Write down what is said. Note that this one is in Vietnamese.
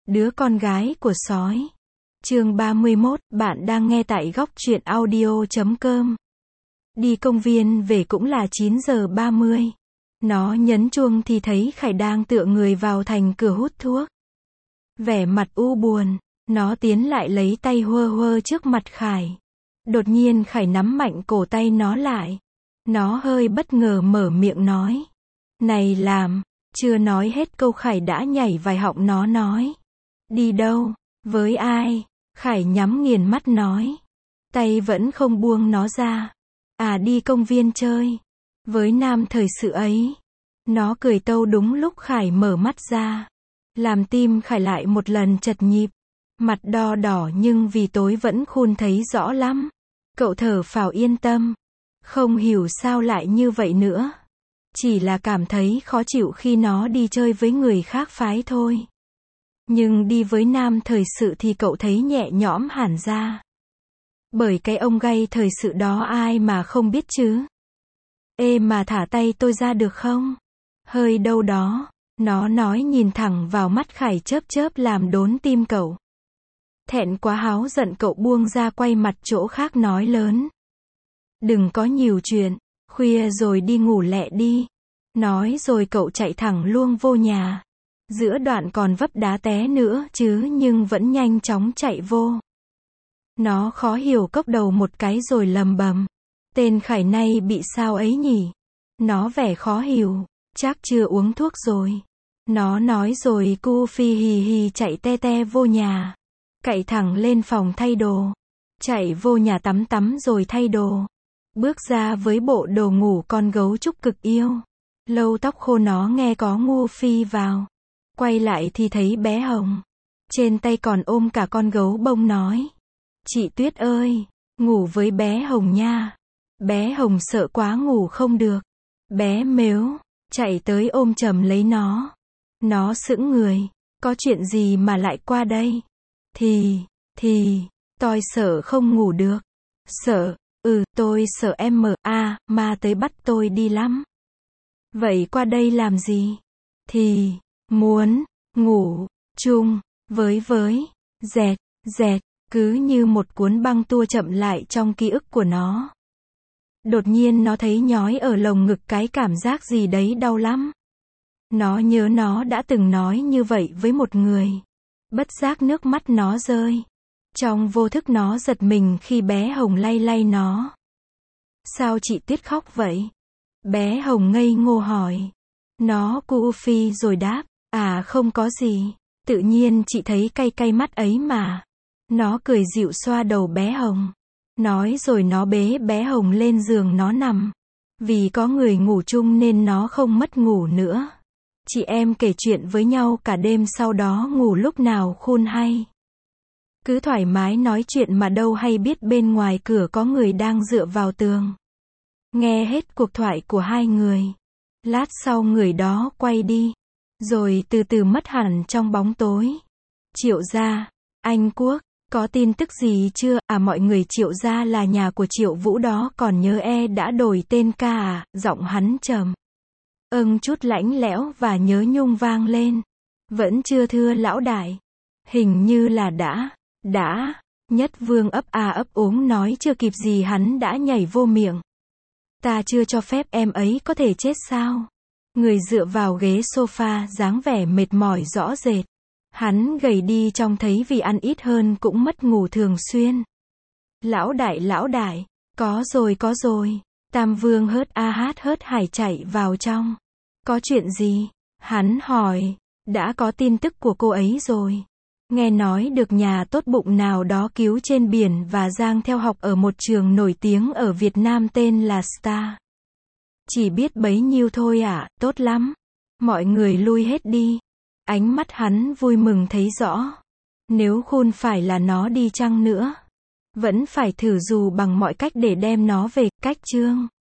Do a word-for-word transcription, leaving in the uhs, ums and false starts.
Đứa con gái của sói. Chương ba mươi mốt, bạn đang nghe tại góc truyện audio chấm com. Đi công viên về cũng là chín giờ ba mươi. Nó nhấn chuông thì thấy Khải đang tựa người vào thành cửa hút thuốc. Vẻ mặt u buồn, nó tiến lại lấy tay huơ huơ trước mặt Khải. Đột nhiên Khải nắm mạnh cổ tay nó lại. Nó hơi bất ngờ mở miệng nói. Này làm, chưa nói hết câu Khải đã nhảy vài họng nó nói. Đi đâu? Với ai? Khải nhắm nghiền mắt nói. Tay vẫn không buông nó ra. À, đi công viên chơi. Với nam thời sự ấy. Nó cười tâu đúng lúc Khải mở mắt ra. Làm tim Khải lại một lần chật nhịp. Mặt đo đỏ nhưng vì tối vẫn khôn thấy rõ lắm. Cậu thở phào yên tâm. Không hiểu sao lại như vậy nữa. Chỉ là cảm thấy khó chịu khi nó đi chơi với người khác phái thôi. Nhưng đi với nam thời sự thì cậu thấy nhẹ nhõm hẳn ra. Bởi cái ông gay thời sự đó ai mà không biết chứ. Ê mà thả tay tôi ra được không? Hơi đâu đó. Nó nói nhìn thẳng vào mắt Khải chớp chớp làm đốn tim cậu. Thẹn quá háu giận cậu buông ra quay mặt chỗ khác nói lớn. Đừng có nhiều chuyện, khuya rồi đi ngủ lẹ đi. Nói rồi cậu chạy thẳng luông vô nhà. Giữa đoạn còn vấp đá té nữa chứ nhưng vẫn nhanh chóng chạy vô. Nó khó hiểu cốc đầu một cái rồi lầm bầm. Tên Khải nay bị sao ấy nhỉ? Nó vẻ khó hiểu, chắc chưa uống thuốc rồi. Nó nói rồi cu phi hì hì chạy te te vô nhà. Cậy thẳng lên phòng thay đồ. Chạy vô nhà tắm tắm rồi thay đồ. Bước ra với bộ đồ ngủ con gấu trúc cực yêu. Lâu tóc khô nó nghe có ngu phi vào. Quay lại thì thấy bé Hồng. Trên tay còn ôm cả con gấu bông nói. Chị Tuyết ơi, ngủ với bé Hồng nha. Bé Hồng sợ quá ngủ không được. Bé mếu, chạy tới ôm chầm lấy nó. Nó sững người. Có chuyện gì mà lại qua đây? Thì, thì, tôi sợ không ngủ được. Sợ, ừ, tôi sợ em mờ, a, ma tới bắt tôi đi lắm. Vậy qua đây làm gì? Thì, muốn, ngủ, chung, với với, dẹt, dẹt, cứ như một cuốn băng tua chậm lại trong ký ức của nó. Đột nhiên nó thấy nhói ở lồng ngực cái cảm giác gì đấy đau lắm. Nó nhớ nó đã từng nói như vậy với một người. Bất giác nước mắt nó rơi. Trong vô thức nó giật mình khi bé Hồng lay lay nó. Sao chị Tuyết khóc vậy? Bé Hồng ngây ngô hỏi. Nó cu phi rồi đáp. À không có gì. Tự nhiên chị thấy cay cay mắt ấy mà. Nó cười dịu xoa đầu bé Hồng. Nói rồi nó bế bé Hồng lên giường nó nằm. Vì có người ngủ chung nên nó không mất ngủ nữa. Chị em kể chuyện với nhau cả đêm sau đó ngủ lúc nào khôn hay. Cứ thoải mái nói chuyện mà đâu hay biết bên ngoài cửa có người đang dựa vào tường. Nghe hết cuộc thoại của hai người. Lát sau người đó quay đi. Rồi từ từ mất hẳn trong bóng tối. Triệu gia, anh Quốc, có tin tức gì chưa? À, mọi người, Triệu gia là nhà của Triệu Vũ đó, còn nhớ e đã đổi tên ca à? Giọng hắn trầm. Âng chút lãnh lẽo và nhớ nhung vang lên. Vẫn chưa thưa lão đại. Hình như là đã, đã, Nhất Vương ấp à ấp úng nói chưa kịp gì hắn đã nhảy vô miệng. Ta chưa cho phép em ấy có thể chết sao? Người dựa vào ghế sofa dáng vẻ mệt mỏi rõ rệt. Hắn gầy đi trông thấy vì ăn ít hơn cũng mất ngủ thường xuyên. Lão đại lão đại, có rồi có rồi. Tam Vương hớt a hát hớt hải chạy vào trong. Có chuyện gì? Hắn hỏi. Đã có tin tức của cô ấy rồi. Nghe nói được nhà tốt bụng nào đó cứu trên biển và giang theo học ở một trường nổi tiếng ở Việt Nam tên là Star. Chỉ biết bấy nhiêu thôi ạ, à, tốt lắm. Mọi người lui hết đi. Ánh mắt hắn vui mừng thấy rõ. Nếu khôn phải là nó đi chăng nữa. Vẫn phải thử dù bằng mọi cách để đem nó về, cách chương.